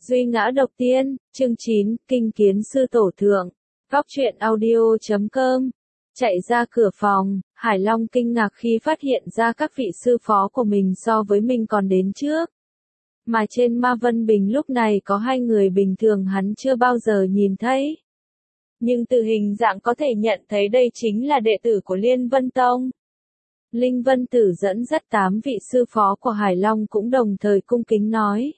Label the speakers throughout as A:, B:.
A: Duy ngã độc tiên, chương 9, kinh kiến sư tổ thượng. Góc truyện audio.com. Chạy ra cửa phòng, Hải Long kinh ngạc khi phát hiện ra các vị sư phó của mình so với mình còn đến trước. Mà trên Ma Vân Bình lúc này có hai người bình thường hắn chưa bao giờ nhìn thấy. Nhưng từ hình dạng có thể nhận thấy đây chính là đệ tử của Liên Vân Tông. Linh Vân Tử dẫn dắt 8 vị sư phó của Hải Long cũng đồng thời cung kính nói.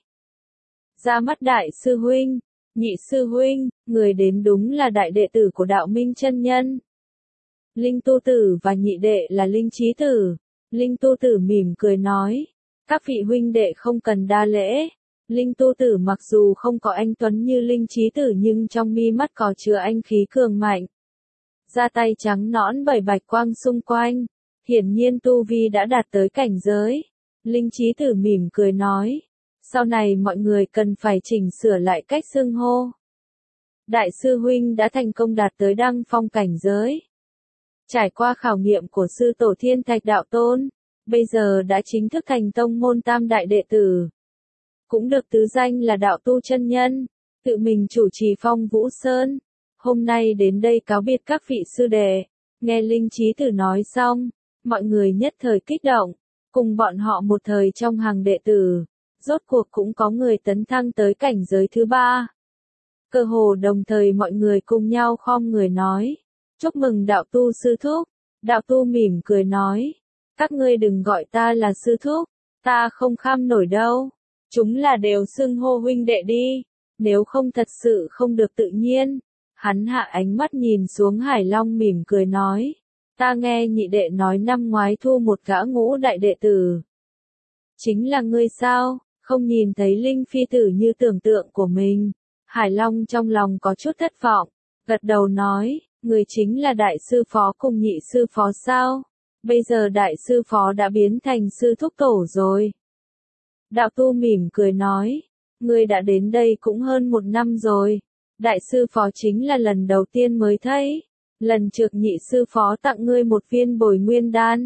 A: Ra mắt đại sư huynh, nhị sư huynh, người đến đúng là đại đệ tử của Đạo Minh chân nhân. Linh Tu Tử và nhị đệ là Linh Chí Tử. Linh Tu Tử mỉm cười nói, các vị huynh đệ không cần đa lễ. Linh Tu Tử mặc dù không có anh tuấn như Linh Chí Tử nhưng trong mi mắt có chứa anh khí cường mạnh. Da tay trắng nõn bởi bạch quang xung quanh, hiển nhiên tu vi đã đạt tới cảnh giới. Linh Chí Tử mỉm cười nói, sau này mọi người cần phải chỉnh sửa lại cách xưng hô. Đại sư huynh đã thành công đạt tới đăng phong cảnh giới. Trải qua khảo nghiệm của sư tổ Thiên Thạch Đạo Tôn, bây giờ đã chính thức thành tông môn tam đại đệ tử. Cũng được tứ danh là đạo tu chân nhân, tự mình chủ trì Phong Vũ Sơn. Hôm nay đến đây cáo biệt các vị sư đệ. Nghe Linh Chí Tử nói xong, mọi người nhất thời kích động, cùng bọn họ một thời trong hàng đệ tử. Rốt cuộc cũng có người tấn thăng tới cảnh giới thứ 3. Cơ hồ đồng thời mọi người cùng nhau khom người nói. Chúc mừng đạo tu sư thúc. Đạo tu mỉm cười nói. Các ngươi đừng gọi ta là sư thúc. Ta không kham nổi đâu. Chúng là đều xưng hô huynh đệ đi. Nếu không thật sự không được tự nhiên. Hắn hạ ánh mắt nhìn xuống Hải Long mỉm cười nói. Ta nghe nhị đệ nói năm ngoái thu một gã ngũ đại đệ tử. Chính là ngươi sao? Không nhìn thấy Linh Phi Tử như tưởng tượng của mình. Hải Long trong lòng có chút thất vọng, gật đầu nói, người chính là đại sư phó cùng nhị sư phó sao? Bây giờ đại sư phó đã biến thành sư thúc tổ rồi. Đạo tu mỉm cười nói, người đã đến đây cũng hơn 1 năm rồi. Đại sư phó chính là lần đầu tiên mới thấy. Lần trước nhị sư phó tặng ngươi một viên bồi nguyên đan.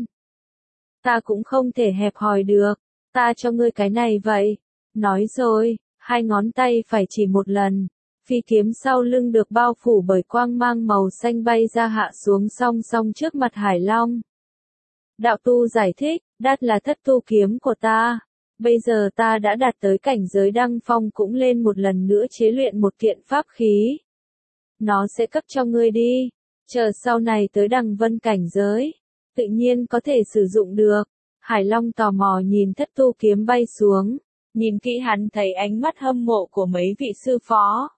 A: Ta cũng không thể hẹp hòi được. Ta cho ngươi cái này vậy. Nói rồi, hai ngón tay phải chỉ một lần. Phi kiếm sau lưng được bao phủ bởi quang mang màu xanh bay ra hạ xuống song song trước mặt Hải Long. Đạo tu giải thích, đát là thất tu kiếm của ta. Bây giờ ta đã đạt tới cảnh giới đăng phong cũng lên một lần nữa chế luyện một kiện pháp khí. Nó sẽ cấp cho ngươi đi. Chờ sau này tới đằng vân cảnh giới. Tự nhiên có thể sử dụng được. Hải Long tò mò nhìn thất tu kiếm bay xuống, nhìn kỹ hắn thấy ánh mắt hâm mộ của mấy vị sư phó.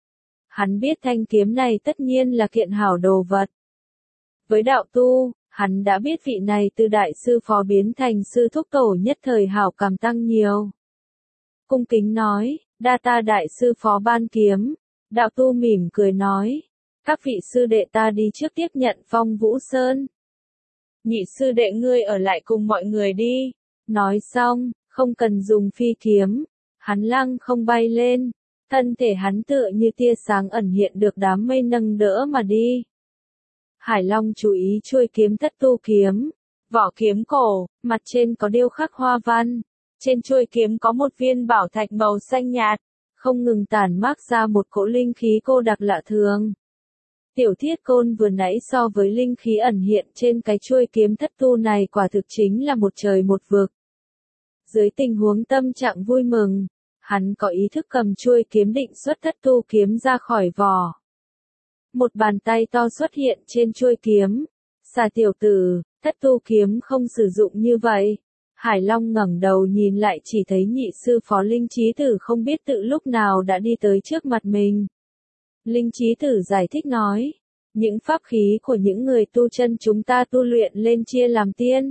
A: Hắn biết thanh kiếm này tất nhiên là kiện hảo đồ vật. Với đạo tu, hắn đã biết vị này từ đại sư phó biến thành sư thúc tổ nhất thời hảo cảm tăng nhiều. Cung kính nói, đa ta đại sư phó ban kiếm. Đạo tu mỉm cười nói, các vị sư đệ ta đi trước tiếp nhận Phong Vũ Sơn. Nhị sư đệ ngươi ở lại cùng mọi người đi. Nói xong, không cần dùng phi kiếm. Hắn lăng không bay lên. Thân thể hắn tựa như tia sáng ẩn hiện được đám mây nâng đỡ mà đi. Hải Long chú ý chuôi kiếm thất tu kiếm. Vỏ kiếm cổ, mặt trên có điêu khắc hoa văn. Trên chuôi kiếm có một viên bảo thạch màu xanh nhạt. Không ngừng tản mát ra một cỗ linh khí cô đặc lạ thường. Tiểu Thiết Côn vừa nãy so với linh khí ẩn hiện trên cái chuôi kiếm thất tu này quả thực chính là một trời một vực. Dưới tình huống tâm trạng vui mừng, hắn có ý thức cầm chuôi kiếm định xuất thất tu kiếm ra khỏi vỏ. Một bàn tay to xuất hiện trên chuôi kiếm. Xà tiểu tử, thất tu kiếm không sử dụng như vậy. Hải Long ngẩng đầu nhìn lại chỉ thấy nhị sư phó Linh Chí Tử không biết tự lúc nào đã đi tới trước mặt mình. Linh Chí Tử giải thích nói, những pháp khí của những người tu chân chúng ta tu luyện lên chia làm tiên,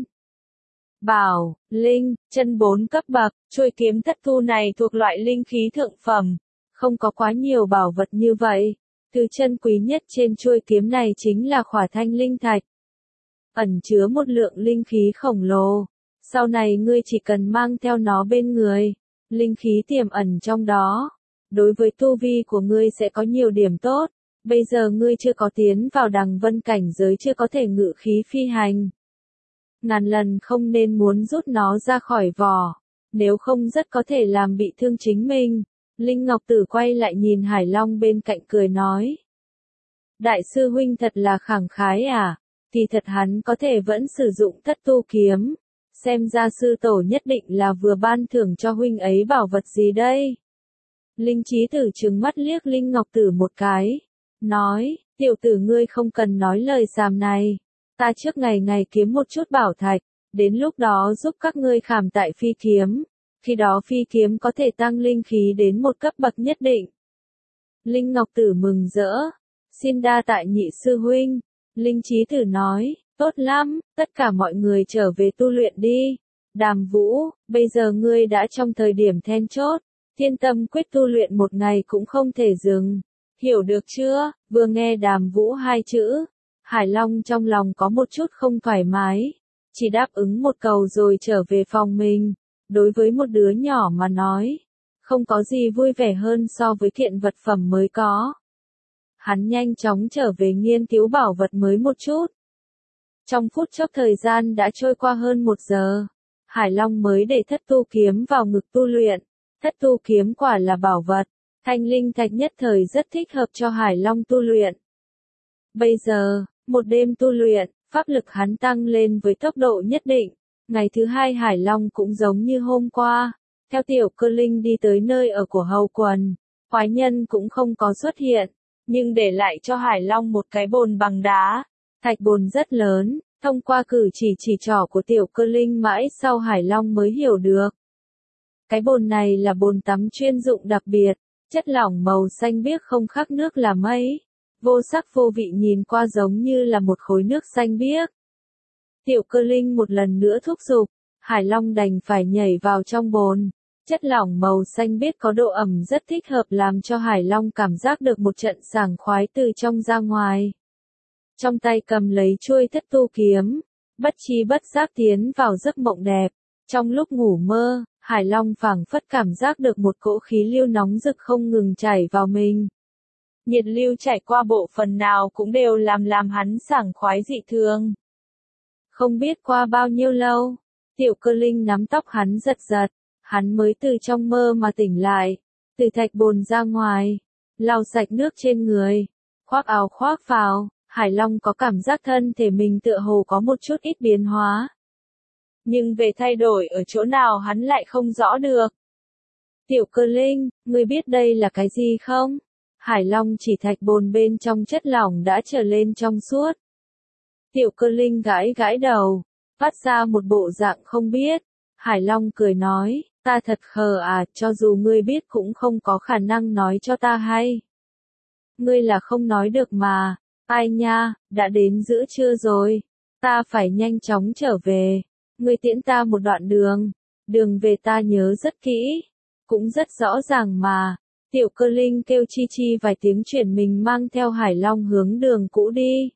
A: bảo, linh, chân 4 cấp bậc, chuôi kiếm thất tu này thuộc loại linh khí thượng phẩm, không có quá nhiều bảo vật như vậy. Thứ chân quý nhất trên chuôi kiếm này chính là Khỏa Thanh Linh Thạch, ẩn chứa một lượng linh khí khổng lồ. Sau này ngươi chỉ cần mang theo nó bên người, linh khí tiềm ẩn trong đó. Đối với tu vi của ngươi sẽ có nhiều điểm tốt. Bây giờ ngươi chưa có tiến vào đằng vân cảnh giới chưa có thể ngự khí phi hành. Ngàn lần không nên muốn rút nó ra khỏi vỏ. Nếu không rất có thể làm bị thương chính mình. Linh Ngọc Tử quay lại nhìn Hải Long bên cạnh cười nói. Đại sư huynh thật là khẳng khái à, thì thật hắn có thể vẫn sử dụng thất tu kiếm. Xem ra sư tổ nhất định là vừa ban thưởng cho huynh ấy bảo vật gì đây. Linh Chí Tử trừng mắt liếc Linh Ngọc Tử một cái. Nói, tiểu tử ngươi không cần nói lời xàm này. Ta trước ngày ngày kiếm một chút bảo thạch, đến lúc đó giúp các ngươi khảm tại phi kiếm. Khi đó phi kiếm có thể tăng linh khí đến một cấp bậc nhất định. Linh Ngọc Tử mừng rỡ. Xin đa tạ nhị sư huynh. Linh Chí Tử nói, tốt lắm, tất cả mọi người trở về tu luyện đi. Đàm Vũ, bây giờ ngươi đã trong thời điểm then chốt. Thiên tâm quyết tu luyện một ngày cũng không thể dừng. Hiểu được chưa? Vừa nghe Đàm Vũ hai chữ, Hải Long trong lòng có một chút không thoải mái. Chỉ đáp ứng một câu rồi trở về phòng mình. Đối với một đứa nhỏ mà nói, không có gì vui vẻ hơn so với kiện vật phẩm mới có. Hắn nhanh chóng trở về nghiên cứu bảo vật mới một chút. Trong phút chốc thời gian đã trôi qua hơn 1 giờ, Hải Long mới để thất tu kiếm vào ngực tu luyện. Thất tu kiếm quả là bảo vật, thanh linh thạch nhất thời rất thích hợp cho Hải Long tu luyện. Bây giờ, một đêm tu luyện, pháp lực hắn tăng lên với tốc độ nhất định. Ngày thứ hai Hải Long cũng giống như hôm qua, theo Tiểu Cơ Linh đi tới nơi ở của Hầu Quần, Quái Nhân cũng không có xuất hiện, nhưng để lại cho Hải Long một cái bồn bằng đá. Thạch bồn rất lớn, thông qua cử chỉ trỏ của Tiểu Cơ Linh mãi sau Hải Long mới hiểu được. Cái bồn này là bồn tắm chuyên dụng đặc biệt, chất lỏng màu xanh biếc không khác nước là mây, vô sắc vô vị nhìn qua giống như là một khối nước xanh biếc. Tiểu Cơ Linh một lần nữa thúc giục, Hải Long đành phải nhảy vào trong bồn. Chất lỏng màu xanh biếc có độ ẩm rất thích hợp làm cho Hải Long cảm giác được một trận sảng khoái từ trong ra ngoài. Trong tay cầm lấy chuôi thất tu kiếm, bất chi bất giác tiến vào giấc mộng đẹp. Trong lúc ngủ mơ, Hải Long phảng phất cảm giác được một cỗ khí lưu nóng rực không ngừng chảy vào mình. Nhiệt lưu chảy qua bộ phận nào cũng đều làm hắn sảng khoái dị thường. Không biết qua bao nhiêu lâu, Tiểu Cơ Linh nắm tóc hắn giật giật, hắn mới từ trong mơ mà tỉnh lại, từ thạch bồn ra ngoài, lau sạch nước trên người, khoác áo khoác vào, Hải Long có cảm giác thân thể mình tựa hồ có một chút ít biến hóa. Nhưng về thay đổi ở chỗ nào hắn lại không rõ được. Tiểu Cơ Linh, ngươi biết đây là cái gì không? Hải Long chỉ thạch bồn bên trong chất lỏng đã trở lên trong suốt. Tiểu Cơ Linh gãi gãi đầu, phát ra một bộ dạng không biết. Hải Long cười nói, ta thật khờ à, cho dù ngươi biết cũng không có khả năng nói cho ta hay. Ngươi là không nói được mà, ai nha, đã đến giữa trưa rồi, ta phải nhanh chóng trở về. Ngươi tiễn ta một đoạn đường, đường về ta nhớ rất kỹ, cũng rất rõ ràng mà. Tiểu Cơ Linh kêu chi vài tiếng chuyển mình mang theo Hải Long hướng đường cũ đi.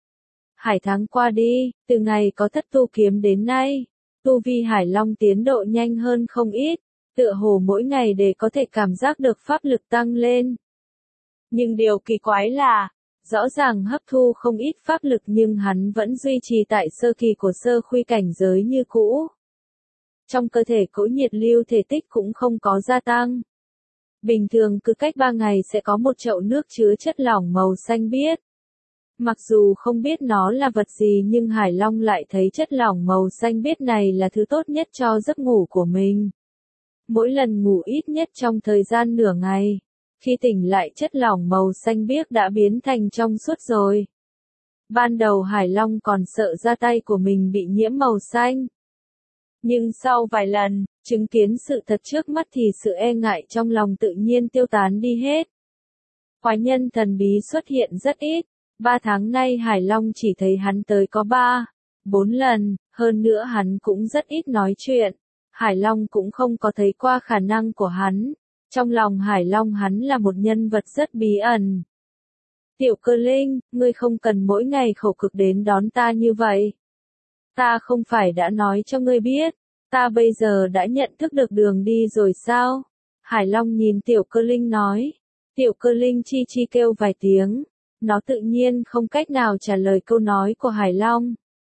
A: Hải tháng qua đi, từ ngày có thất tu kiếm đến nay, tu vi Hải Long tiến độ nhanh hơn không ít, tựa hồ mỗi ngày để có thể cảm giác được pháp lực tăng lên. Nhưng điều kỳ quái là, rõ ràng hấp thu không ít pháp lực nhưng hắn vẫn duy trì tại sơ kỳ của sơ khuy cảnh giới như cũ. Trong cơ thể cỗ nhiệt lưu thể tích cũng không có gia tăng. Bình thường cứ cách 3 ngày sẽ có một chậu nước chứa chất lỏng màu xanh biếc. Mặc dù không biết nó là vật gì nhưng Hải Long lại thấy chất lỏng màu xanh biếc này là thứ tốt nhất cho giấc ngủ của mình. Mỗi lần ngủ ít nhất trong thời gian nửa ngày, khi tỉnh lại chất lỏng màu xanh biếc đã biến thành trong suốt rồi. Ban đầu Hải Long còn sợ da tay của mình bị nhiễm màu xanh. Nhưng sau vài lần, chứng kiến sự thật trước mắt thì sự e ngại trong lòng tự nhiên tiêu tán đi hết. Quái nhân thần bí xuất hiện rất ít. 3 tháng nay Hải Long chỉ thấy hắn tới có 3-4 lần, hơn nữa hắn cũng rất ít nói chuyện. Hải Long cũng không có thấy qua khả năng của hắn. Trong lòng Hải Long hắn là một nhân vật rất bí ẩn. Tiểu Cơ Linh, ngươi không cần mỗi ngày khổ cực đến đón ta như vậy. Ta không phải đã nói cho ngươi biết, ta bây giờ đã nhận thức được đường đi rồi sao? Hải Long nhìn Tiểu Cơ Linh nói. Tiểu Cơ Linh chi kêu vài tiếng. Nó tự nhiên không cách nào trả lời câu nói của Hải Long.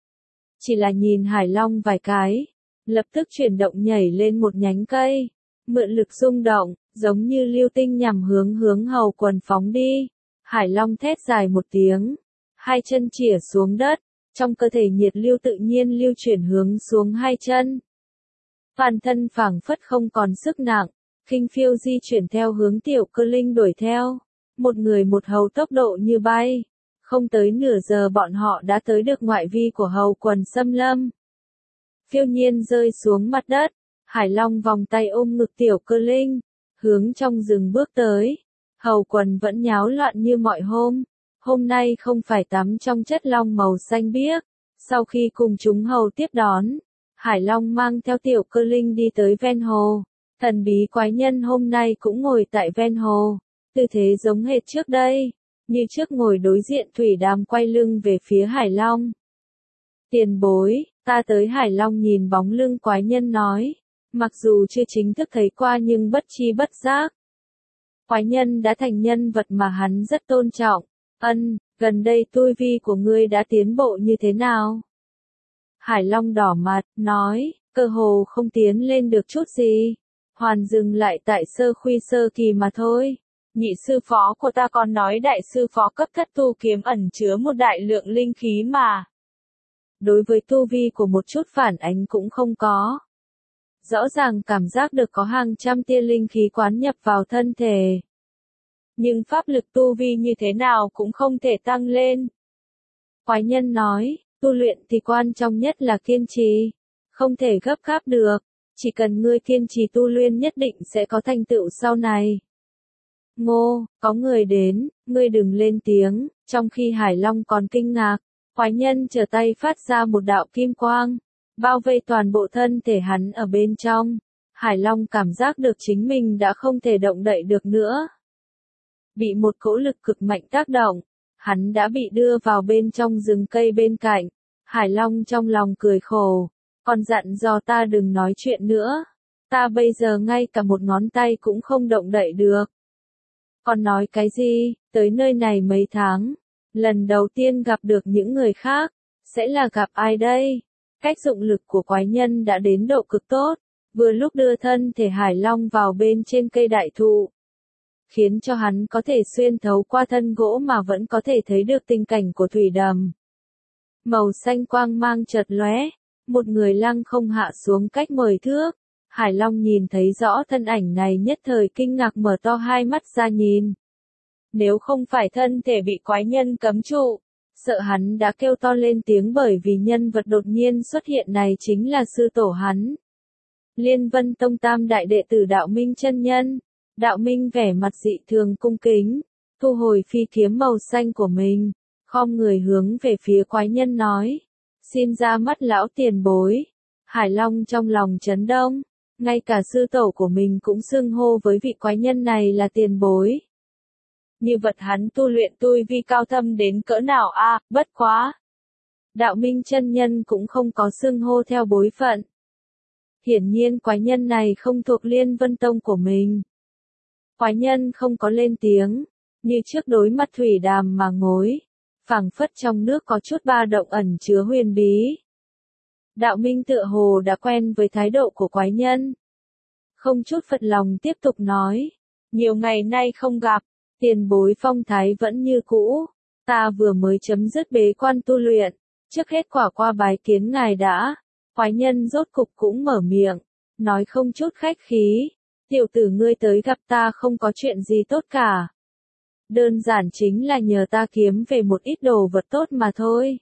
A: Chỉ là nhìn Hải Long vài cái, lập tức chuyển động nhảy lên một nhánh cây. Mượn lực rung động, giống như lưu tinh nhằm hướng Hầu Quần phóng đi. Hải Long thét dài một tiếng, hai chân chĩa xuống đất, trong cơ thể nhiệt lưu tự nhiên lưu chuyển hướng xuống hai chân. Toàn thân phảng phất không còn sức nặng, khinh phiêu di chuyển theo hướng Tiểu Cơ Linh đuổi theo. Một người một hầu tốc độ như bay. Không tới nửa giờ bọn họ đã tới được ngoại vi của Hầu Quần xâm lâm. Phiêu nhiên rơi xuống mặt đất, Hải Long vòng tay ôm ngực Tiểu Cơ Linh, hướng trong rừng bước tới. Hầu Quần vẫn nháo loạn như mọi hôm. Hôm nay không phải tắm trong chất long màu xanh biếc. Sau khi cùng chúng hầu tiếp đón, Hải Long mang theo Tiểu Cơ Linh đi tới ven hồ. Thần bí quái nhân hôm nay cũng ngồi tại ven hồ, tư thế giống hệt trước đây, như trước ngồi đối diện Thủy Đàm quay lưng về phía Hải Long. Tiền bối, ta tới. Hải Long nhìn bóng lưng quái nhân nói, mặc dù chưa chính thức thấy qua nhưng bất chi bất giác. Quái nhân đã thành nhân vật mà hắn rất tôn trọng. Gần đây tu vi của ngươi đã tiến bộ như thế nào? Hải Long đỏ mặt, nói, cơ hồ không tiến lên được chút gì. Hoàn dừng lại tại sơ khuy sơ kỳ mà thôi. Nhị sư phó của ta còn nói đại sư phó cấp thất tu kiếm ẩn chứa một đại lượng linh khí mà. Đối với tu vi của một chút phản ánh cũng không có. Rõ ràng cảm giác được có hàng trăm tia linh khí quán nhập vào thân thể. Nhưng pháp lực tu vi như thế nào cũng không thể tăng lên. Quái nhân nói, tu luyện thì quan trọng nhất là kiên trì. Không thể gấp gáp được. Chỉ cần ngươi kiên trì tu luyện nhất định sẽ có thành tựu sau này. Ngô, có người đến, ngươi đừng lên tiếng. Trong khi Hải Long còn kinh ngạc, quái nhân trở tay phát ra một đạo kim quang, bao vây toàn bộ thân thể hắn ở bên trong. Hải Long cảm giác được chính mình đã không thể động đậy được nữa. Bị một cỗ lực cực mạnh tác động, hắn đã bị đưa vào bên trong rừng cây bên cạnh. Hải Long trong lòng cười khổ, còn dặn dò ta đừng nói chuyện nữa. Ta bây giờ ngay cả một ngón tay cũng không động đậy được. Còn nói cái gì, tới nơi này mấy tháng, lần đầu tiên gặp được những người khác, sẽ là gặp ai đây? Cách dụng lực của quái nhân đã đến độ cực tốt, vừa lúc đưa thân thể Hải Long vào bên trên cây đại thụ, khiến cho hắn có thể xuyên thấu qua thân gỗ mà vẫn có thể thấy được tình cảnh của thủy đàm. Màu xanh quang mang chợt lóe, một người lăng không hạ xuống cách 10 thước. Hải Long nhìn thấy rõ thân ảnh này nhất thời kinh ngạc mở to hai mắt ra nhìn. Nếu không phải thân thể bị quái nhân cấm trụ, sợ hắn đã kêu to lên tiếng bởi vì nhân vật đột nhiên xuất hiện này chính là sư tổ hắn. Liên Vân Tông tam đại đệ tử Đạo Minh chân nhân. Đạo Minh vẻ mặt dị thường cung kính, thu hồi phi kiếm màu xanh của mình, khom người hướng về phía quái nhân nói, xin ra mắt lão tiền bối. Hải Long trong lòng chấn động, ngay cả sư tổ của mình cũng xưng hô với vị quái nhân này là tiền bối. Như vật hắn tu luyện tu vi cao thâm đến cỡ nào a, bất quá. Đạo Minh chân nhân cũng không có xưng hô theo bối phận. Hiển nhiên quái nhân này không thuộc Liên Vân Tông của mình. Quái nhân không có lên tiếng, như trước đối mặt thủy đàm mà ngồi, phảng phất trong nước có chút ba động ẩn chứa huyền bí. Đạo Minh tựa hồ đã quen với thái độ của quái nhân. Không chút phật lòng tiếp tục nói, nhiều ngày nay không gặp, tiền bối phong thái vẫn như cũ, ta vừa mới chấm dứt bế quan tu luyện, trước hết quả qua bái kiến ngài đã. Quái nhân rốt cục cũng mở miệng, nói không chút khách khí, tiểu tử ngươi tới gặp ta không có chuyện gì tốt cả. Đơn giản chính là nhờ ta kiếm về một ít đồ vật tốt mà thôi.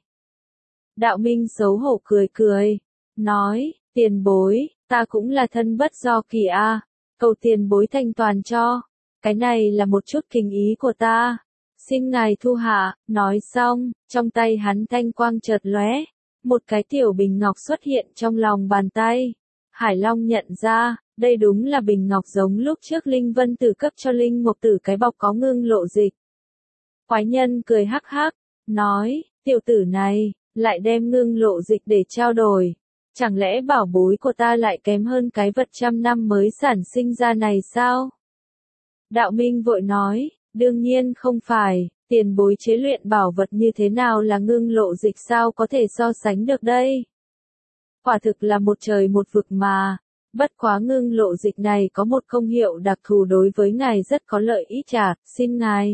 A: Đạo Minh xấu hổ cười cười, nói, tiền bối, ta cũng là thân bất do kỳ a, cầu tiền bối thanh toàn cho, cái này là một chút kinh ý của ta, xin ngài thu hạ. Nói xong, trong tay hắn thanh quang chợt lóe, một cái tiểu bình ngọc xuất hiện trong lòng bàn tay. Hải Long nhận ra, đây đúng là bình ngọc giống lúc trước Linh Vân Tử cấp cho Linh Mộc Tử cái bọc có ngưng lộ dịch. Quái nhân cười hắc hắc, nói, tiểu tử này, lại đem ngưng lộ dịch để trao đổi. Chẳng lẽ bảo bối của ta lại kém hơn cái vật trăm năm mới sản sinh ra này sao? Đạo Minh vội nói, đương nhiên không phải, tiền bối chế luyện bảo vật như thế nào là ngưng lộ dịch sao có thể so sánh được đây? Quả thực là một trời một vực mà, Bất quá ngưng lộ dịch này có một công hiệu đặc thù đối với ngài rất có lợi ích chả, xin ngài.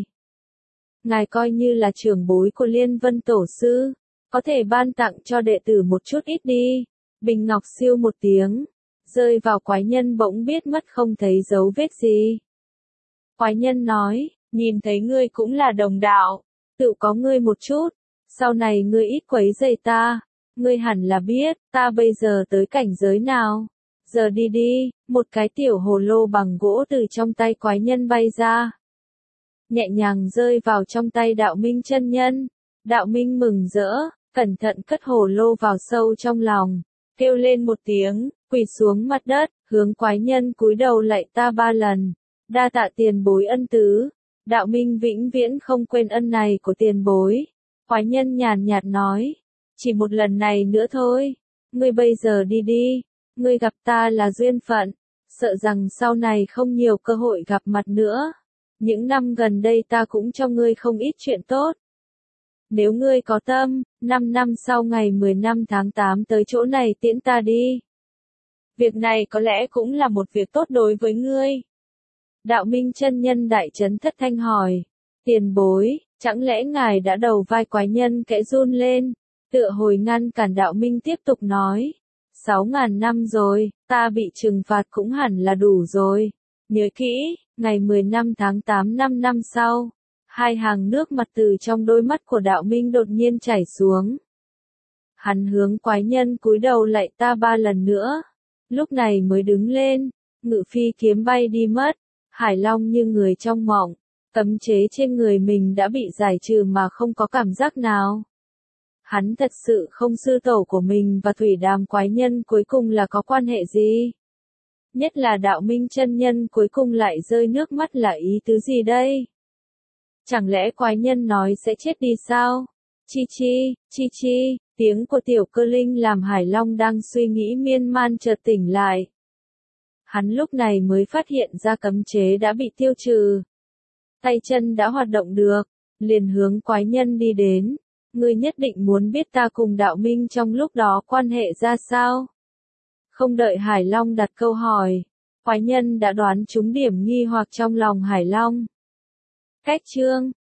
A: Ngài coi như là trưởng bối của Liên Vân Tổ Sư, có thể ban tặng cho đệ tử một chút ít đi. Bình ngọc siêu một tiếng, rơi vào quái nhân bỗng biết mất không thấy dấu vết gì. Quái nhân nói, nhìn thấy ngươi cũng là đồng đạo, tự có ngươi một chút, sau này ngươi ít quấy rầy ta, ngươi hẳn là biết, ta bây giờ tới cảnh giới nào. Giờ đi đi, một cái tiểu hồ lô bằng gỗ từ trong tay quái nhân bay ra. Nhẹ nhàng rơi vào trong tay đạo minh chân nhân. Đạo minh mừng rỡ, cẩn thận cất hồ lô vào sâu trong lòng, kêu lên một tiếng, quỳ xuống mặt đất, hướng quái nhân cúi đầu lạy ta 3 lần. Đa tạ tiền bối ân tứ. Đạo minh vĩnh viễn không quên ân này của tiền bối. Quái nhân nhàn nhạt nói, chỉ một lần này nữa thôi, ngươi bây giờ đi đi, ngươi gặp ta là duyên phận, sợ rằng sau này không nhiều cơ hội gặp mặt nữa. Những năm gần đây ta cũng cho ngươi không ít chuyện tốt. Nếu ngươi có tâm, 5 năm sau ngày 10 năm tháng 8 tới chỗ này tiễn ta đi. Việc này có lẽ cũng là một việc tốt đối với ngươi. Đạo minh chân nhân đại chấn thất thanh hỏi, tiền bối, chẳng lẽ ngài đã đầu vai quái nhân kẽ run lên, tựa hồi ngăn cản đạo minh tiếp tục nói. 6.000 năm rồi, ta bị trừng phạt cũng hẳn là đủ rồi. Nhớ kỹ, ngày 10 năm tháng 8 5 năm sau, 2 hàng nước mặt từ trong đôi mắt của đạo minh đột nhiên chảy xuống. Hắn hướng quái nhân cúi đầu lạy ta 3 lần nữa, lúc này mới đứng lên, ngự phi kiếm bay đi mất. Hải Long như người trong mộng, cấm chế trên người mình đã bị giải trừ mà không có cảm giác nào. Hắn thật sự không sư tổ của mình và thủy đàm quái nhân cuối cùng là có quan hệ gì? Nhất là đạo minh chân nhân cuối cùng lại rơi nước mắt là ý tứ gì đây? Chẳng lẽ quái nhân nói sẽ chết đi sao? Chi chi, tiếng của tiểu cơ linh làm Hải Long đang suy nghĩ miên man chợt tỉnh lại. Hắn lúc này mới phát hiện ra cấm chế đã bị tiêu trừ. Tay chân đã hoạt động được, liền hướng quái nhân đi đến. Ngươi nhất định muốn biết ta cùng đạo minh trong lúc đó quan hệ ra sao? Không đợi Hải Long đặt câu hỏi, quái nhân đã đoán trúng điểm nghi hoặc trong lòng Hải Long. Cách chương